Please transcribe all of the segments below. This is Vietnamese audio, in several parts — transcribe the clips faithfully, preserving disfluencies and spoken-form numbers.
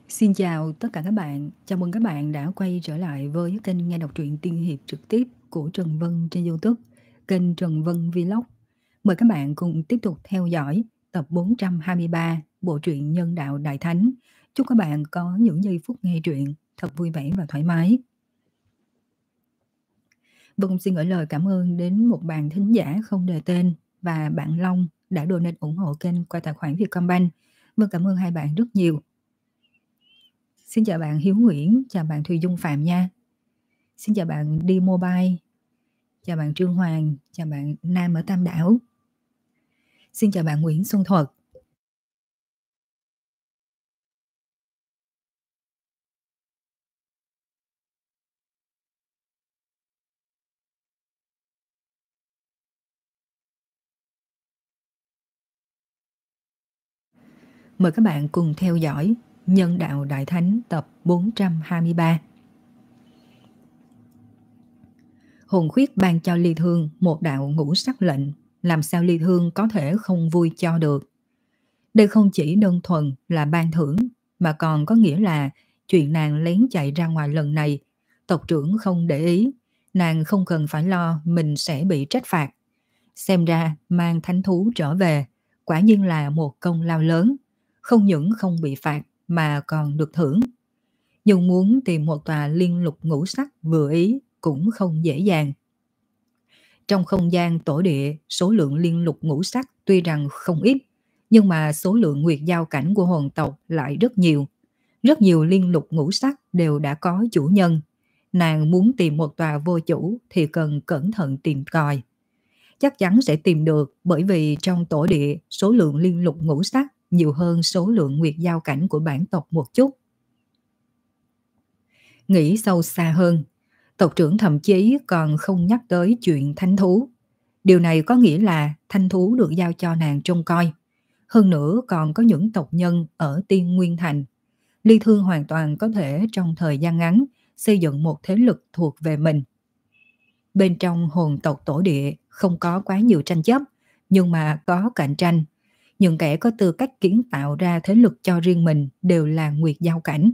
Xin chào tất cả các bạn, chào mừng các bạn đã quay trở lại với kênh nghe đọc truyện tiên hiệp trực tiếp của Trần Vân trên YouTube, kênh Trần Vân Vlog. Mời các bạn cùng tiếp tục theo dõi tập bốn trăm hai mươi ba bộ truyện Nhân đạo Đại Thánh. Chúc các bạn có những giây phút nghe truyện thật vui vẻ và thoải mái. Vân xin gửi lời cảm ơn đến một bạn thính giả không đề tên và bạn Long đã donate ủng hộ kênh qua tài khoản Vietcombank. Vân cảm ơn hai bạn rất nhiều. Xin chào bạn Hiếu Nguyễn, chào bạn Thùy Dung Phạm nha. Xin chào bạn Đi Mobile, chào bạn Trương Hoàng, chào bạn Nam ở Tam Đảo. Xin chào bạn Nguyễn Xuân Thuật. Mời các bạn cùng theo dõi Nhân đạo Đại Thánh tập bốn trăm hai mươi ba. Hồn khuyết ban cho Ly Thương một đạo ngũ sắc lệnh, làm sao Ly Thương có thể không vui cho được. Đây không chỉ đơn thuần là ban thưởng, mà còn có nghĩa là chuyện nàng lén chạy ra ngoài lần này, tộc trưởng không để ý, nàng không cần phải lo mình sẽ bị trách phạt. Xem ra mang thánh thú trở về, quả nhiên là một công lao lớn, không những không bị phạt mà còn được thưởng. Nhưng muốn tìm một tòa liên lục ngũ sắc vừa ý cũng không dễ dàng. Trong không gian tổ địa, số lượng liên lục ngũ sắc tuy rằng không ít, nhưng mà số lượng nguyệt giao cảnh của hồn tộc lại rất nhiều. Rất nhiều liên lục ngũ sắc đều đã có chủ nhân. Nàng muốn tìm một tòa vô chủ thì cần cẩn thận tìm tòi. Chắc chắn sẽ tìm được, bởi vì trong tổ địa số lượng liên lục ngũ sắc nhiều hơn số lượng nguyệt giao cảnh của bản tộc một chút. Nghĩ sâu xa hơn, tộc trưởng thậm chí còn không nhắc tới chuyện thánh thú. Điều này có nghĩa là thánh thú được giao cho nàng trông coi. Hơn nữa còn có những tộc nhân ở Tiên Nguyên Thành. Ly Thương hoàn toàn có thể trong thời gian ngắn xây dựng một thế lực thuộc về mình. Bên trong hồn tộc tổ địa không có quá nhiều tranh chấp, nhưng mà có cạnh tranh. Những kẻ có tư cách kiến tạo ra thế lực cho riêng mình đều là nguyệt giao cảnh.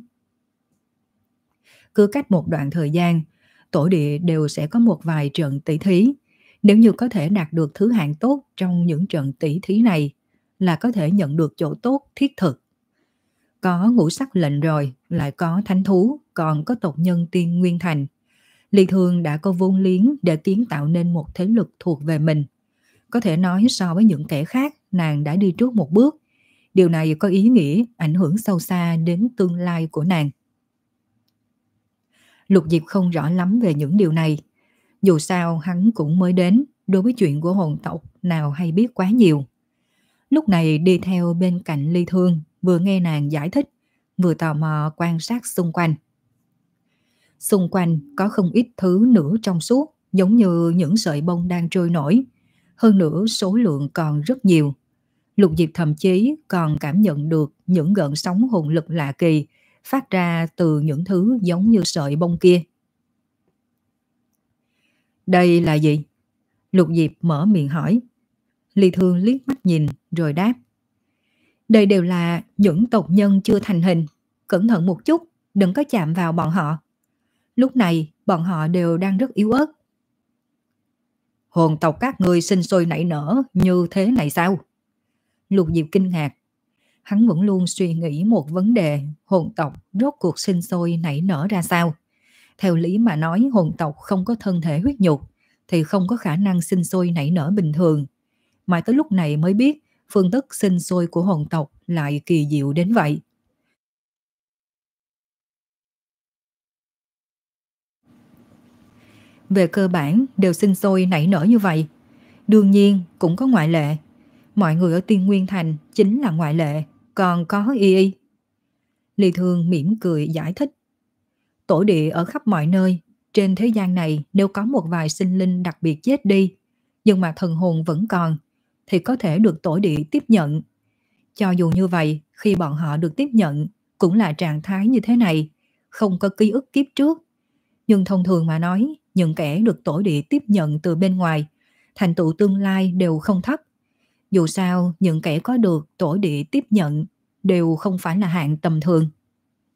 Cứ cách một đoạn thời gian, tổ địa đều sẽ có một vài trận tỷ thí. Nếu như có thể đạt được thứ hạng tốt trong những trận tỷ thí này, là có thể nhận được chỗ tốt thiết thực. Có ngũ sắc lệnh rồi, lại có thánh thú, còn có tộc nhân Tiên Nguyên Thành. Ly Thương đã có vốn liếng để kiến tạo nên một thế lực thuộc về mình. Có thể nói so với những kẻ khác, nàng đã đi trước một bước. Điều này có ý nghĩa ảnh hưởng sâu xa đến tương lai của nàng. Lục Diệp không rõ lắm về những điều này. Dù sao hắn cũng mới đến, đối với chuyện của hồn tộc nào hay biết quá nhiều. Lúc này đi theo bên cạnh Ly Thương, vừa nghe nàng giải thích, vừa tò mò quan sát xung quanh. Xung quanh có không ít thứ nửa trong suốt, giống như những sợi bông đang trôi nổi. Hơn nữa số lượng còn rất nhiều. Lục Diệp thậm chí còn cảm nhận được những gợn sóng hồn lực lạ kỳ phát ra từ những thứ giống như sợi bông kia. Đây là gì? Lục Diệp mở miệng hỏi. Ly Thương liếc mắt nhìn rồi đáp. Đây đều là những tộc nhân chưa thành hình. Cẩn thận một chút, đừng có chạm vào bọn họ. Lúc này bọn họ đều đang rất yếu ớt. Hồn tộc các ngươi sinh sôi nảy nở như thế này sao? Lục Diệp kinh ngạc. Hắn vẫn luôn suy nghĩ một vấn đề, hồn tộc rốt cuộc sinh sôi nảy nở ra sao? Theo lý mà nói hồn tộc không có thân thể huyết nhục thì không có khả năng sinh sôi nảy nở bình thường. Mà tới lúc này mới biết phương thức sinh sôi của hồn tộc lại kỳ diệu đến vậy. Về cơ bản đều sinh sôi nảy nở như vậy. Đương nhiên cũng có ngoại lệ. Mọi người ở Tiên Nguyên Thành chính là ngoại lệ, còn có y y. Ly Thương mỉm cười giải thích. Tổ địa ở khắp mọi nơi, trên thế gian này nếu có một vài sinh linh đặc biệt chết đi, nhưng mà thần hồn vẫn còn, thì có thể được tổ địa tiếp nhận. Cho dù như vậy, khi bọn họ được tiếp nhận, cũng là trạng thái như thế này, không có ký ức kiếp trước. Nhưng thông thường mà nói, những kẻ được tổ địa tiếp nhận từ bên ngoài, thành tựu tương lai đều không thấp. Dù sao, những kẻ có được tổ địa tiếp nhận đều không phải là hạng tầm thường.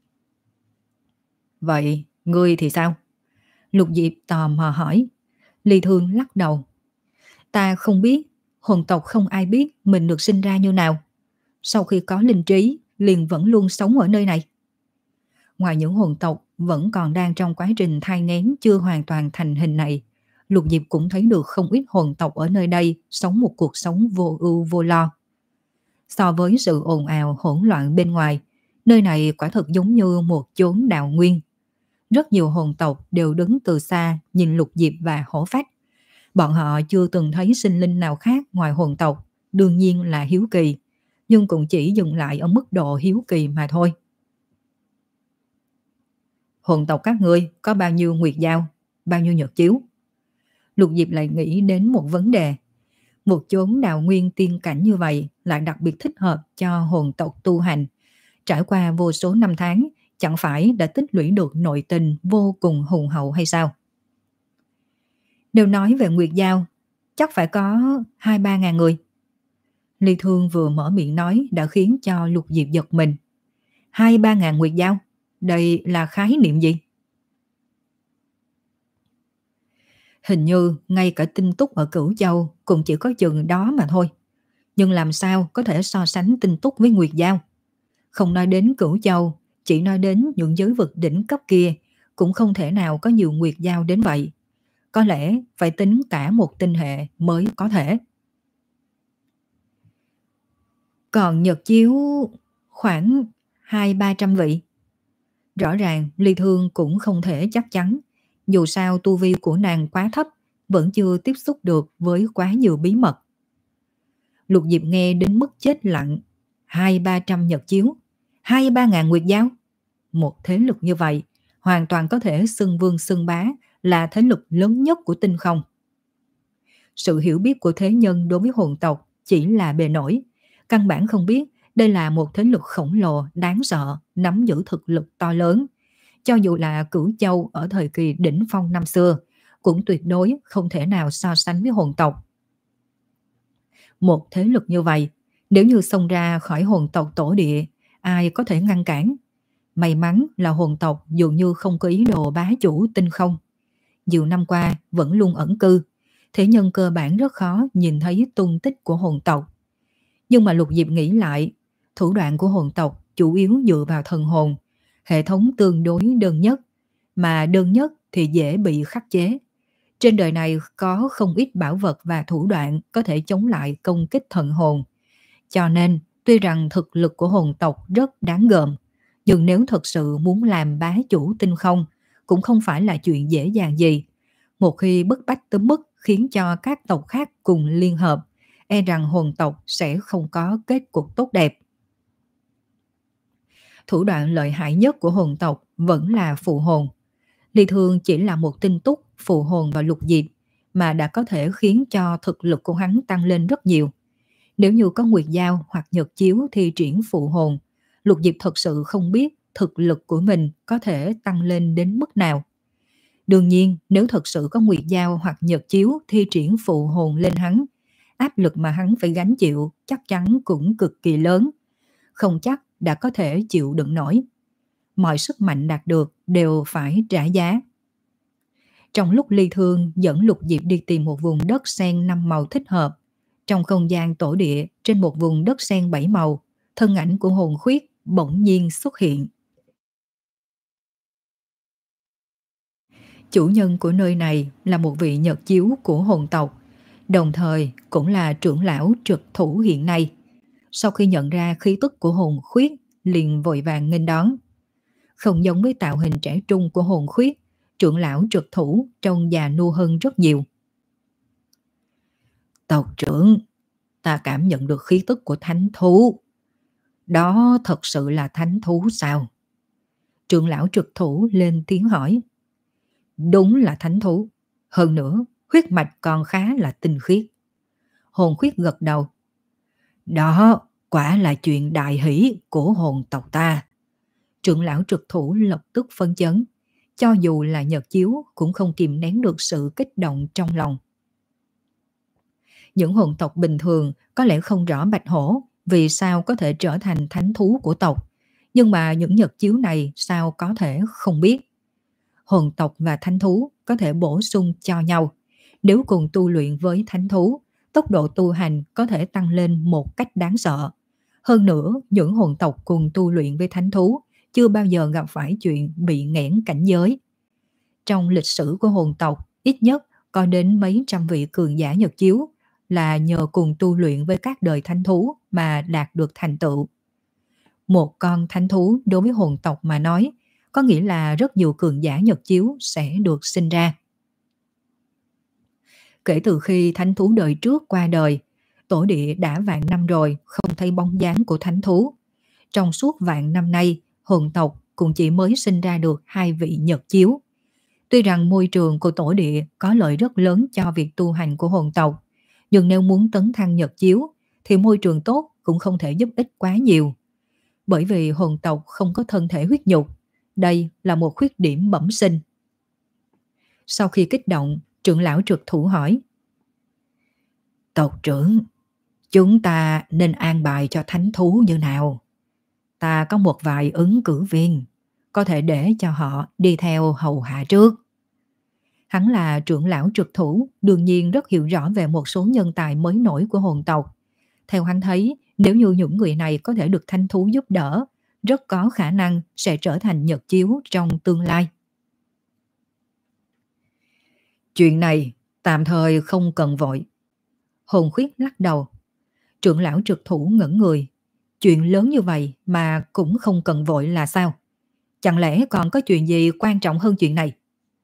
Vậy ngươi thì sao? Lục Diệp tò mò hỏi. Ly Thương lắc đầu. Ta không biết, hồn tộc không ai biết mình được sinh ra như nào. Sau khi có linh trí, liền vẫn luôn sống ở nơi này. Ngoài những hồn tộc vẫn còn đang trong quá trình thai nghén chưa hoàn toàn thành hình này, Lục Diệp cũng thấy được không ít hồn tộc ở nơi đây sống một cuộc sống vô ưu vô lo. So với sự ồn ào hỗn loạn bên ngoài, nơi này quả thực giống như một chốn đào nguyên. Rất nhiều hồn tộc đều đứng từ xa nhìn Lục Diệp và hổ phách. Bọn họ chưa từng thấy sinh linh nào khác ngoài hồn tộc, đương nhiên là hiếu kỳ, nhưng cũng chỉ dừng lại ở mức độ hiếu kỳ mà thôi. Hồn tộc các ngươi có bao nhiêu nguyệt dao, bao nhiêu nhật chiếu? Lục Diệp lại nghĩ đến một vấn đề. Một chốn đào nguyên tiên cảnh như vậy lại đặc biệt thích hợp cho hồn tộc tu hành. Trải qua vô số năm tháng, chẳng phải đã tích lũy được nội tình vô cùng hùng hậu hay sao? Nếu nói về nguyệt giao, chắc phải có hai ba ngàn người. Ly Thương vừa mở miệng nói đã khiến cho Lục Diệp giật mình. Hai ba ngàn nguyệt giao? Đây là khái niệm gì? Hình như ngay cả tinh túc ở Cửu Châu cũng chỉ có chừng đó mà thôi. Nhưng làm sao có thể so sánh tinh túc với nguyệt giao? Không nói đến Cửu Châu, chỉ nói đến những giới vực đỉnh cấp kia, cũng không thể nào có nhiều nguyệt giao đến vậy. Có lẽ phải tính cả một tinh hệ mới có thể. Còn nhật chiếu khoảng hai ba trăm vị. Rõ ràng Ly Thương cũng không thể chắc chắn. Dù sao tu vi của nàng quá thấp, vẫn chưa tiếp xúc được với quá nhiều bí mật. Lục Diệp nghe đến mức chết lặng. Hai ba trăm nhật chiếu, hai ba ngàn nguyệt giao. Một thế lực như vậy hoàn toàn có thể xưng vương xưng bá, là thế lực lớn nhất của tinh không. Sự hiểu biết của thế nhân đối với hồn tộc chỉ là bề nổi, căn bản không biết đây là một thế lực khổng lồ đáng sợ, nắm giữ thực lực to lớn. Cho dù là Cửu Châu ở thời kỳ đỉnh phong năm xưa, cũng tuyệt đối không thể nào so sánh với hồn tộc. Một thế lực như vậy, nếu như xông ra khỏi hồn tộc tổ địa, ai có thể ngăn cản? May mắn là hồn tộc dường như không có ý đồ bá chủ tinh không. Nhiều năm qua vẫn luôn ẩn cư, thế nhân cơ bản rất khó nhìn thấy tung tích của hồn tộc. Nhưng mà Lục Diệp nghĩ lại, thủ đoạn của hồn tộc chủ yếu dựa vào thần hồn, hệ thống tương đối đơn nhất, mà đơn nhất thì dễ bị khắc chế. Trên đời này có không ít bảo vật và thủ đoạn có thể chống lại công kích thần hồn. Cho nên, tuy rằng thực lực của hồn tộc rất đáng gờm, nhưng nếu thật sự muốn làm bá chủ tinh không, cũng không phải là chuyện dễ dàng gì. Một khi bức bách tới mức khiến cho các tộc khác cùng liên hợp, e rằng hồn tộc sẽ không có kết cục tốt đẹp. Thủ đoạn lợi hại nhất của hồn tộc vẫn là phụ hồn. Ly Thương chỉ là một tinh túc phụ hồn vào Lục Diệp, mà đã có thể khiến cho thực lực của hắn tăng lên rất nhiều. Nếu như có nguyệt giao hoặc nhật chiếu thi triển phụ hồn, Lục Diệp thật sự không biết thực lực của mình có thể tăng lên đến mức nào. Đương nhiên, nếu thật sự có nguyệt giao hoặc nhật chiếu thi triển phụ hồn lên hắn, áp lực mà hắn phải gánh chịu chắc chắn cũng cực kỳ lớn. Không chắc đã có thể chịu đựng nổi. Mọi sức mạnh đạt được đều phải trả giá. Trong lúc Ly Thương dẫn Lục Diệp đi tìm một vùng đất sen năm màu thích hợp, trong không gian tổ địa trên một vùng đất sen bảy màu, thân ảnh của hồn khuyết bỗng nhiên xuất hiện. Chủ nhân của nơi này là một vị nhật chiếu của hồn tộc, đồng thời cũng là trưởng lão trực thủ hiện nay. Sau khi nhận ra khí tức của hồn khuyết, liền vội vàng nghênh đón. Không giống với tạo hình trẻ trung của hồn khuyết, trưởng lão trực thủ trông già nua hơn rất nhiều. Tộc trưởng, ta cảm nhận được khí tức của thánh thú. Đó thật sự là thánh thú sao? Trưởng lão trực thủ lên tiếng hỏi. Đúng là thánh thú. Hơn nữa, huyết mạch còn khá là tinh khiết. Hồn khuyết gật đầu. Đó quả là chuyện đại hỷ của hồn tộc ta. Trưởng lão trực thủ lập tức phân chấn. Cho dù là nhật chiếu cũng không kìm nén được sự kích động trong lòng. Những hồn tộc bình thường có lẽ không rõ bạch hổ vì sao có thể trở thành thánh thú của tộc. Nhưng mà những nhật chiếu này sao có thể không biết. hồn tộc và thánh thú có thể bổ sung cho nhau. Nếu cùng tu luyện với thánh thú, tốc độ tu hành có thể tăng lên một cách đáng sợ. Hơn nữa, những hồn tộc cùng tu luyện với thánh thú chưa bao giờ gặp phải chuyện bị nghẽn cảnh giới. Trong lịch sử của hồn tộc, ít nhất có đến mấy trăm vị cường giả Nhật Chiếu là nhờ cùng tu luyện với các đời thánh thú mà đạt được thành tựu. Một con thánh thú đối với hồn tộc mà nói, có nghĩa là rất nhiều cường giả Nhật Chiếu sẽ được sinh ra. Kể từ khi thánh thú đời trước qua đời, tổ địa đã vạn năm rồi không thấy bóng dáng của thánh thú. Trong suốt vạn năm nay, hồn tộc cũng chỉ mới sinh ra được hai vị Nhật Chiếu. Tuy rằng môi trường của tổ địa có lợi rất lớn cho việc tu hành của hồn tộc, nhưng nếu muốn tấn thăng Nhật Chiếu thì môi trường tốt cũng không thể giúp ích quá nhiều. Bởi vì hồn tộc không có thân thể huyết nhục, đây là một khuyết điểm bẩm sinh. Sau khi kích động, trưởng lão trực thủ hỏi: Tộc trưởng, chúng ta nên an bài cho thánh thú như nào? Ta có một vài ứng cử viên, có thể để cho họ đi theo hầu hạ trước. Hắn là trưởng lão trực thủ, đương nhiên rất hiểu rõ về một số nhân tài mới nổi của hồn tộc. Theo hắn thấy, nếu như những người này có thể được thánh thú giúp đỡ, rất có khả năng sẽ trở thành Nhật Chiếu trong tương lai. Chuyện này tạm thời không cần vội. Hồn Khuyết lắc đầu. Trưởng lão trực thủ ngẩn người. Chuyện lớn như vậy mà cũng không cần vội là sao? Chẳng lẽ còn có chuyện gì quan trọng hơn chuyện này?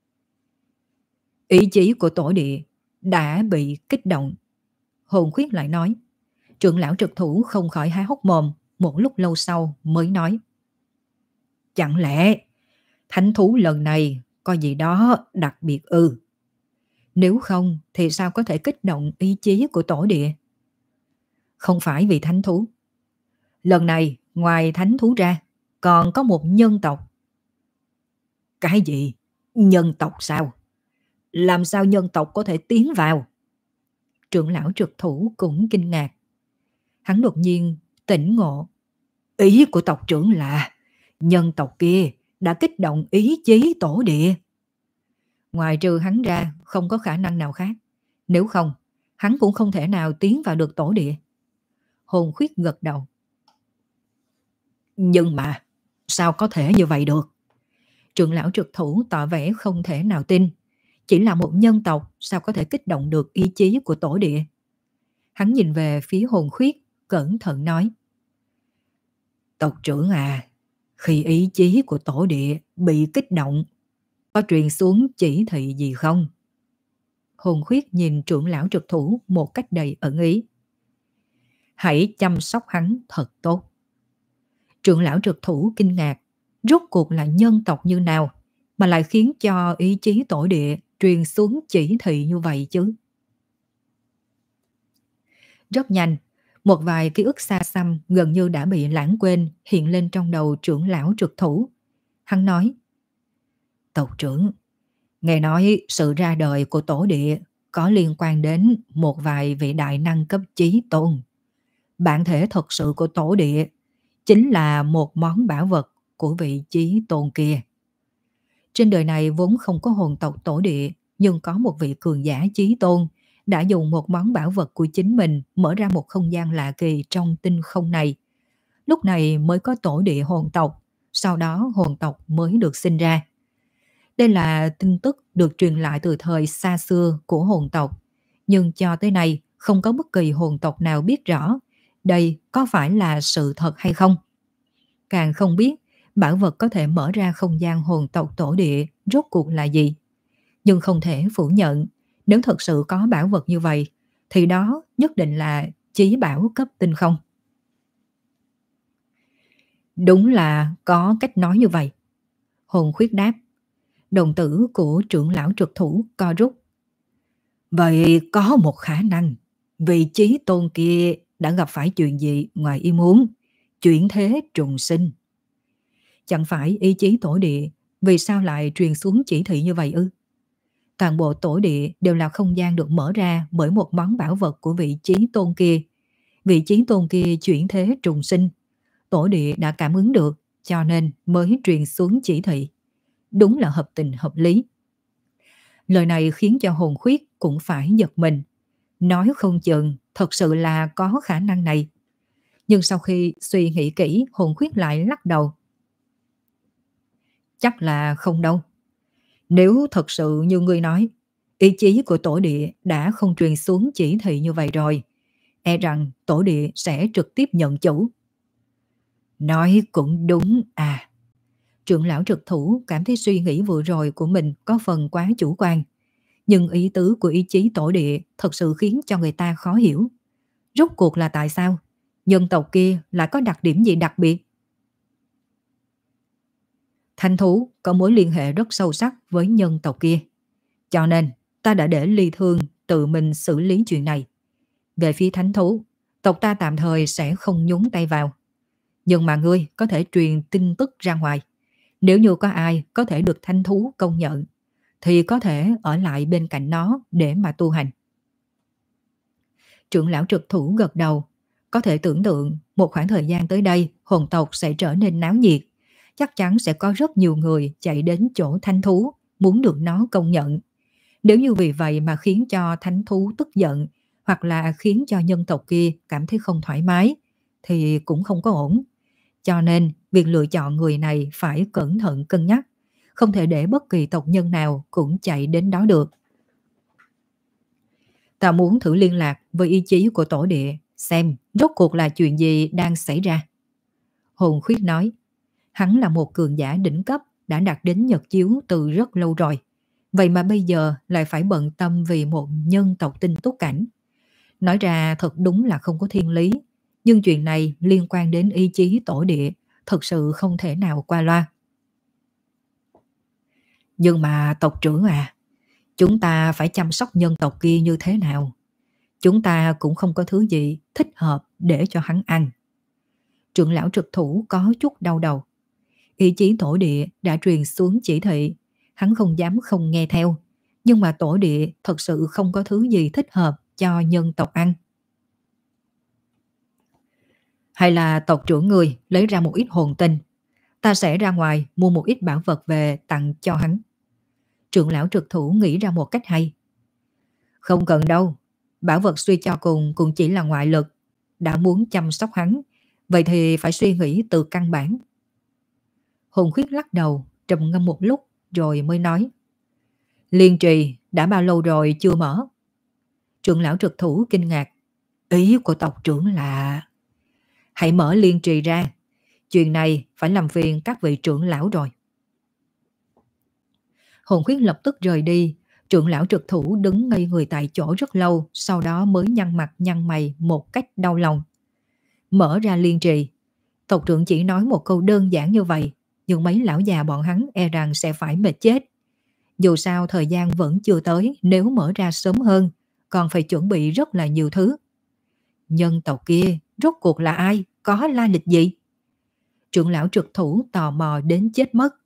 Ý chí của tổ địa đã bị kích động. Hồn Khuyết lại nói. Trưởng lão trực thủ không khỏi há hốc mồm, một lúc lâu sau mới nói: Chẳng lẽ thánh thú lần này có gì đó đặc biệt ư? Nếu không thì sao có thể kích động ý chí của tổ địa? Không phải vì thánh thú. Lần này ngoài thánh thú ra còn có một nhân tộc. Cái gì? Nhân tộc sao? Làm sao nhân tộc có thể tiến vào? Trưởng lão trực thủ cũng kinh ngạc. Hắn đột nhiên tỉnh ngộ. Ý của tộc trưởng là nhân tộc kia đã kích động ý chí tổ địa. Ngoài trừ hắn ra không có khả năng nào khác. Nếu không, hắn cũng không thể nào tiến vào được tổ địa. Hồn Khuyết gật đầu. Nhưng mà sao có thể như vậy được? Trưởng lão trực thủ tỏ vẻ không thể nào tin. Chỉ là một nhân tộc sao có thể kích động được ý chí của tổ địa? Hắn nhìn về phía Hồn Khuyết, cẩn thận nói: Tộc trưởng à, khi ý chí của tổ địa bị kích động, có truyền xuống chỉ thị gì không? Hồn Khuyết nhìn trưởng lão trực thủ một cách đầy ẩn ý. Hãy chăm sóc hắn thật tốt. Trưởng lão trực thủ kinh ngạc. Rốt cuộc là nhân tộc như nào mà lại khiến cho ý chí tổ địa truyền xuống chỉ thị như vậy chứ? Rất nhanh, một vài ký ức xa xăm gần như đã bị lãng quên hiện lên trong đầu trưởng lão trực thủ. Hắn nói: Tộc trưởng, nghe nói sự ra đời của tổ địa có liên quan đến một vài vị đại năng cấp chí tôn. Bản thể thật sự của tổ địa chính là một món bảo vật của vị chí tôn kia. Trên đời này vốn không có hồn tộc tổ địa, nhưng có một vị cường giả chí tôn đã dùng một món bảo vật của chính mình mở ra một không gian lạ kỳ trong tinh không này. Lúc này mới có tổ địa hồn tộc, sau đó hồn tộc mới được sinh ra. Đây là tin tức được truyền lại từ thời xa xưa của hồn tộc, nhưng cho tới nay không có bất kỳ hồn tộc nào biết rõ đây có phải là sự thật hay không. Càng không biết bảo vật có thể mở ra không gian hồn tộc tổ địa rốt cuộc là gì. Nhưng không thể phủ nhận, nếu thật sự có bảo vật như vậy, thì đó nhất định là chí bảo cấp tinh không. Đúng là có cách nói như vậy. Hồn Khuyết đáp. Đồng tử của trưởng lão trực thủ co rút. Vậy có một khả năng vị chí tôn kia đã gặp phải chuyện gì ngoài ý muốn, chuyển thế trùng sinh. Chẳng phải ý chí tổ địa, vì sao lại truyền xuống chỉ thị như vậy ư? Toàn bộ tổ địa đều là không gian được mở ra bởi một món bảo vật của vị chí tôn kia. Vị chí tôn kia chuyển thế trùng sinh, tổ địa đã cảm ứng được, cho nên mới truyền xuống chỉ thị. đúng là hợp tình hợp lý. Lời này khiến cho hồn khuyết cũng phải giật mình. Nói không chừng thật sự là có khả năng này. Nhưng sau khi suy nghĩ kỹ, hồn khuyết lại lắc đầu. Chắc là không đâu. Nếu thật sự như ngươi nói, ý chí của tổ địa đã không truyền xuống chỉ thị như vậy rồi, e rằng tổ địa sẽ trực tiếp nhận chủ. Nói cũng đúng à. Trưởng lão trực thủ cảm thấy suy nghĩ vừa rồi của mình có phần quá chủ quan. Nhưng ý tứ của ý chí tổ địa thật sự khiến cho người ta khó hiểu. Rốt cuộc là tại sao? Nhân tộc kia lại có đặc điểm gì đặc biệt? Thanh thú có mối liên hệ rất sâu sắc với nhân tộc kia. Cho nên ta đã để Ly Thương tự mình xử lý chuyện này. Về phía thánh thú, tộc ta tạm thời sẽ không nhúng tay vào. Nhưng mà ngươi có thể truyền tin tức ra ngoài. Nếu như có ai có thể được thanh thú công nhận, thì có thể ở lại bên cạnh nó để mà tu hành. Trưởng lão trực thủ gật đầu. Có thể tưởng tượng một khoảng thời gian tới đây hồn tộc sẽ trở nên náo nhiệt. Chắc chắn sẽ có rất nhiều người chạy đến chỗ thanh thú muốn được nó công nhận. Nếu như vì vậy mà khiến cho thánh thú tức giận hoặc là khiến cho nhân tộc kia cảm thấy không thoải mái thì cũng không có ổn. Cho nên việc lựa chọn người này phải cẩn thận cân nhắc. Không thể để bất kỳ tộc nhân nào cũng chạy đến đó được. Ta muốn thử liên lạc với ý chí của tổ địa, xem rốt cuộc là chuyện gì đang xảy ra. Hồn khuyết nói, hắn là một cường giả đỉnh cấp đã đạt đến nhật chiếu từ rất lâu rồi. Vậy mà bây giờ lại phải bận tâm vì một nhân tộc tinh túc cảnh. Nói ra thật đúng là không có thiên lý. Nhưng chuyện này liên quan đến ý chí tổ địa, thật sự không thể nào qua loa. Nhưng mà tộc trưởng à, chúng ta phải chăm sóc nhân tộc kia như thế nào? Chúng ta cũng không có thứ gì thích hợp để cho hắn ăn. Trưởng lão trực thủ có chút đau đầu. Ý chí tổ địa đã truyền xuống chỉ thị, hắn không dám không nghe theo. Nhưng mà tổ địa thật sự không có thứ gì thích hợp cho nhân tộc ăn. Hay là tộc trưởng người lấy ra một ít hồn tinh, ta sẽ ra ngoài mua một ít bảo vật về tặng cho hắn. Trưởng lão trực thủ nghĩ ra một cách hay. Không cần đâu, bảo vật suy cho cùng cũng chỉ là ngoại lực. Đã muốn chăm sóc hắn, vậy thì phải suy nghĩ từ căn bản. Hồn khuyết lắc đầu, trầm ngâm một lúc rồi mới nói. Liên trì đã bao lâu rồi chưa mở? Trưởng lão trực thủ kinh ngạc. Ý của tộc trưởng là... Hãy mở liên trì ra. Chuyện này phải làm phiền các vị trưởng lão rồi. Hồn khuyết lập tức rời đi. Trưởng lão trực thủ đứng ngây người tại chỗ rất lâu, sau đó mới nhăn mặt nhăn mày một cách đau lòng. Mở ra liên trì. Tộc trưởng chỉ nói một câu đơn giản như vậy, nhưng mấy lão già bọn hắn e rằng sẽ phải mệt chết. Dù sao thời gian vẫn chưa tới, nếu mở ra sớm hơn, còn phải chuẩn bị rất là nhiều thứ. Nhân tộc kia rốt cuộc là ai, có lai lịch gì? Trưởng lão trực thủ tò mò đến chết mất.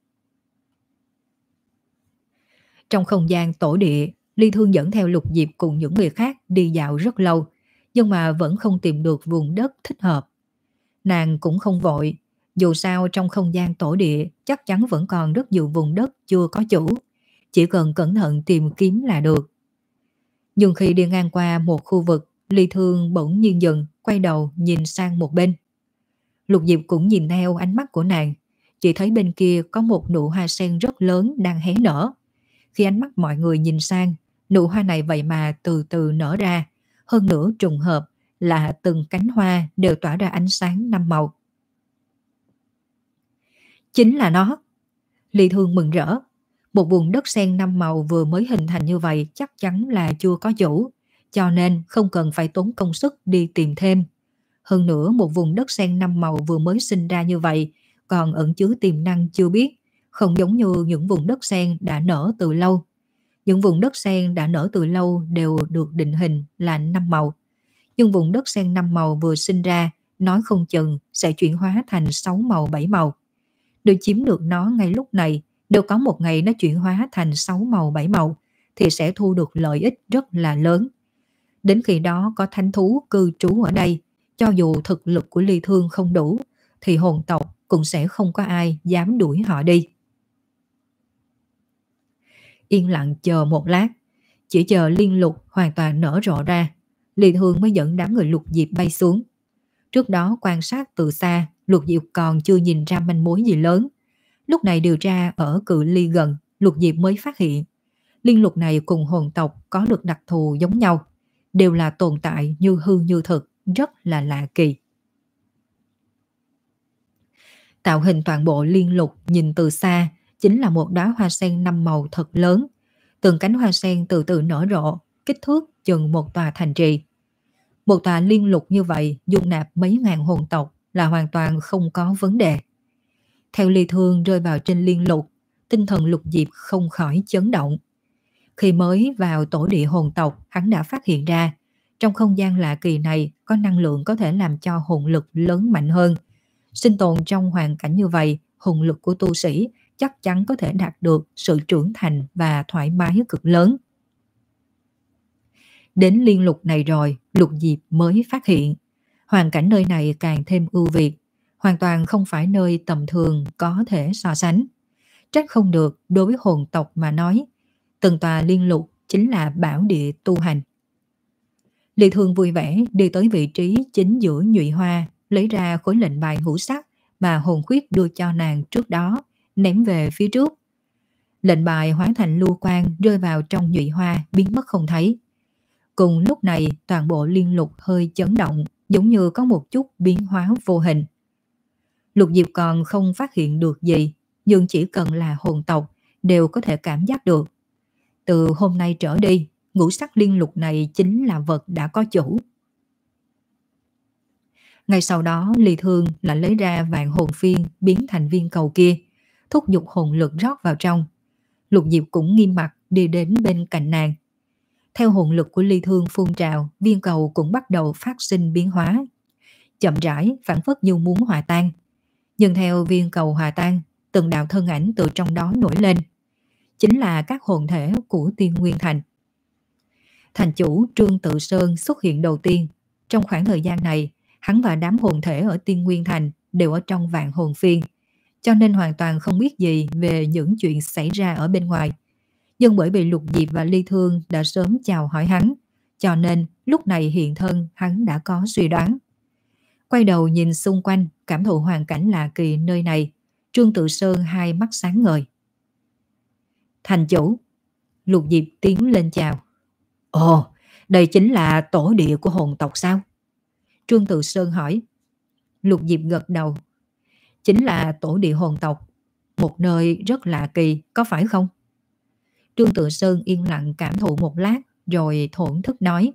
Trong không gian tổ địa, Ly Thương dẫn theo Lục Diệp cùng những người khác đi dạo rất lâu, nhưng mà vẫn không tìm được vùng đất thích hợp. Nàng cũng không vội, dù sao trong không gian tổ địa chắc chắn vẫn còn rất nhiều vùng đất chưa có chủ, chỉ cần cẩn thận tìm kiếm là được. Nhưng khi đi ngang qua một khu vực, Ly Thương bỗng nhiên dừng, quay đầu nhìn sang một bên. Lục Diệp cũng nhìn theo ánh mắt của nàng, chỉ thấy bên kia có một nụ hoa sen rất lớn đang hé nở. Khi ánh mắt mọi người nhìn sang, nụ hoa này vậy mà từ từ nở ra, hơn nữa trùng hợp là từng cánh hoa đều tỏa ra ánh sáng năm màu. Chính là nó. Ly Thương mừng rỡ. Một vùng đất sen năm màu vừa mới hình thành như vậy chắc chắn là chưa có chủ, cho nên không cần phải tốn công sức đi tìm thêm. Hơn nữa một vùng đất sen năm màu vừa mới sinh ra như vậy còn ẩn chứa tiềm năng chưa biết, không giống như những vùng đất sen đã nở từ lâu. Những vùng đất sen đã nở từ lâu đều được định hình là năm màu. Nhưng vùng đất sen năm màu vừa sinh ra, nói không chừng sẽ chuyển hóa thành sáu màu bảy màu. Nếu chiếm được nó ngay lúc này, đều có một ngày nó chuyển hóa thành sáu màu bảy màu, thì sẽ thu được lợi ích rất là lớn. Đến khi đó có thánh thú cư trú ở đây, cho dù thực lực của Ly Thương không đủ, thì hồn tộc cũng sẽ không có ai dám đuổi họ đi. Yên lặng chờ một lát, chỉ chờ liên lục hoàn toàn nở rộ ra, Ly Thương mới dẫn đám người Lục Diệp bay xuống. Trước đó quan sát từ xa, Lục Diệp còn chưa nhìn ra manh mối gì lớn. Lúc này điều tra ở cự ly gần, Lục Diệp mới phát hiện liên lục này cùng hồn tộc có được đặc thù giống nhau, đều là tồn tại như hư như thực, rất là lạ kỳ. Tạo hình toàn bộ liên lục nhìn từ xa chính là một đóa hoa sen năm màu thật lớn. Từng cánh hoa sen từ từ nở rộ, kích thước chừng một tòa thành trì. Một tòa liên lục như vậy dung nạp mấy ngàn hồn tộc là hoàn toàn không có vấn đề. Theo Ly Thương rơi vào trên liên lục, tinh thần Lục Diệp không khỏi chấn động. Khi mới vào tổ địa hồn tộc, hắn đã phát hiện ra trong không gian lạ kỳ này có năng lượng có thể làm cho hồn lực lớn mạnh hơn. Sinh tồn trong hoàn cảnh như vậy, hồn lực của tu sĩ chắc chắn có thể đạt được sự trưởng thành và thoải mái cực lớn. Đến liên lục này rồi, Lục Diệp mới phát hiện hoàn cảnh nơi này càng thêm ưu việt, hoàn toàn không phải nơi tầm thường có thể so sánh. Trách không được, đối với hồn tộc mà nói, từng tòa liên lục chính là bảo địa tu hành. Ly Thương vui vẻ đi tới vị trí chính giữa nhụy hoa, lấy ra khối lệnh bài ngũ sắc mà hồn khuyết đưa cho nàng trước đó, ném về phía trước. Lệnh bài hóa thành lưu quang rơi vào trong nhụy hoa, biến mất không thấy. Cùng lúc này toàn bộ liên lục hơi chấn động, giống như có một chút biến hóa vô hình. Lục Diệp còn không phát hiện được gì, nhưng chỉ cần là hồn tộc đều có thể cảm giác được. Từ hôm nay trở đi, ngũ sắc liên lục này chính là vật đã có chủ. Ngay sau đó, Ly Thương lại lấy ra vạn hồn phiên biến thành viên cầu kia, thúc giục hồn lực rót vào trong. Lục Diệp cũng nghiêm mặt đi đến bên cạnh nàng. Theo hồn lực của Ly Thương phun trào, viên cầu cũng bắt đầu phát sinh biến hóa. Chậm rãi, phản phất như muốn hòa tan. Nhưng theo viên cầu hòa tan, từng đạo thân ảnh từ trong đó nổi lên. Chính là các hồn thể của Tiên Nguyên Thành. Thành chủ Trương Tự Sơn xuất hiện đầu tiên. Trong khoảng thời gian này, hắn và đám hồn thể ở Tiên Nguyên Thành đều ở trong vạn hồn phiên, cho nên hoàn toàn không biết gì về những chuyện xảy ra ở bên ngoài. Nhưng bởi vì Lục Diệp và Ly Thương đã sớm chào hỏi hắn, cho nên lúc này hiện thân hắn đã có suy đoán. Quay đầu nhìn xung quanh, cảm thụ hoàn cảnh lạ kỳ nơi này, Trương Tự Sơn hai mắt sáng ngời. Thành chủ. Lục Diệp tiến lên chào. Ồ, đây chính là tổ địa của hồn tộc sao? Trương Tự Sơn hỏi. Lục Diệp gật đầu. Chính là tổ địa hồn tộc, một nơi rất lạ kỳ, có phải không? Trương Tự Sơn yên lặng cảm thụ một lát, rồi thổn thức nói.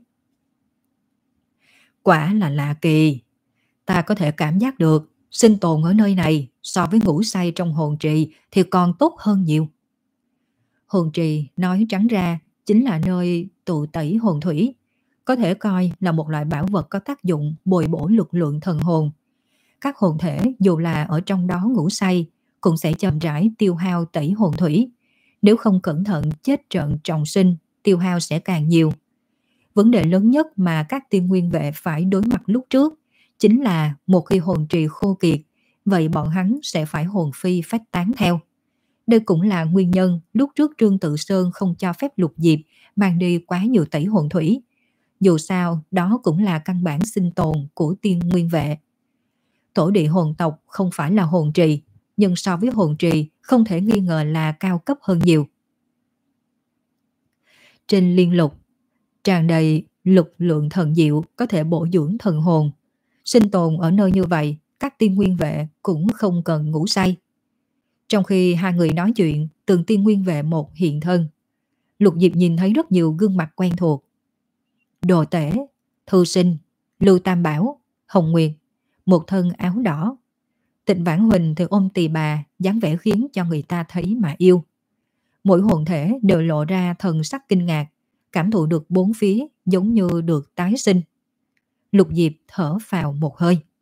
Quả là lạ kỳ. Ta có thể cảm giác được sinh tồn ở nơi này so với ngủ say trong hồn trì thì còn tốt hơn nhiều. Hồn trì nói trắng ra chính là nơi tụ tẩy hồn thủy, có thể coi là một loại bảo vật có tác dụng bồi bổ lực lượng thần hồn. Các hồn thể dù là ở trong đó ngủ say cũng sẽ chậm rãi tiêu hao tẩy hồn thủy. Nếu không cẩn thận chết trận trọng sinh, tiêu hao sẽ càng nhiều. Vấn đề lớn nhất mà các tiên nguyên vệ phải đối mặt lúc trước chính là một khi hồn trì khô kiệt, vậy bọn hắn sẽ phải hồn phi phách tán theo. Đây cũng là nguyên nhân lúc trước Trương Tự Sơn không cho phép Lục Diệp mang đi quá nhiều tẩy hồn thủy. Dù sao, đó cũng là căn bản sinh tồn của tiên nguyên vệ. Tổ địa hồn tộc không phải là hồn trì, nhưng so với hồn trì không thể nghi ngờ là cao cấp hơn nhiều. Trên liên lục, tràn đầy lực lượng thần diệu có thể bổ dưỡng thần hồn. Sinh tồn ở nơi như vậy, các tiên nguyên vệ cũng không cần ngủ say. Trong khi hai người nói chuyện, từng tiên nguyên vệ một hiện thân. Lục Diệp nhìn thấy rất nhiều gương mặt quen thuộc. Đồ Tể, Thư Sinh, Lưu Tam Bảo, Hồng Nguyệt, một thân áo đỏ. Tịnh Vãn Huỳnh thì ôm tỳ bà, dáng vẻ khiến cho người ta thấy mà yêu. Mỗi hồn thể đều lộ ra thần sắc kinh ngạc, cảm thụ được bốn phía giống như được tái sinh. Lục Diệp thở phào một hơi.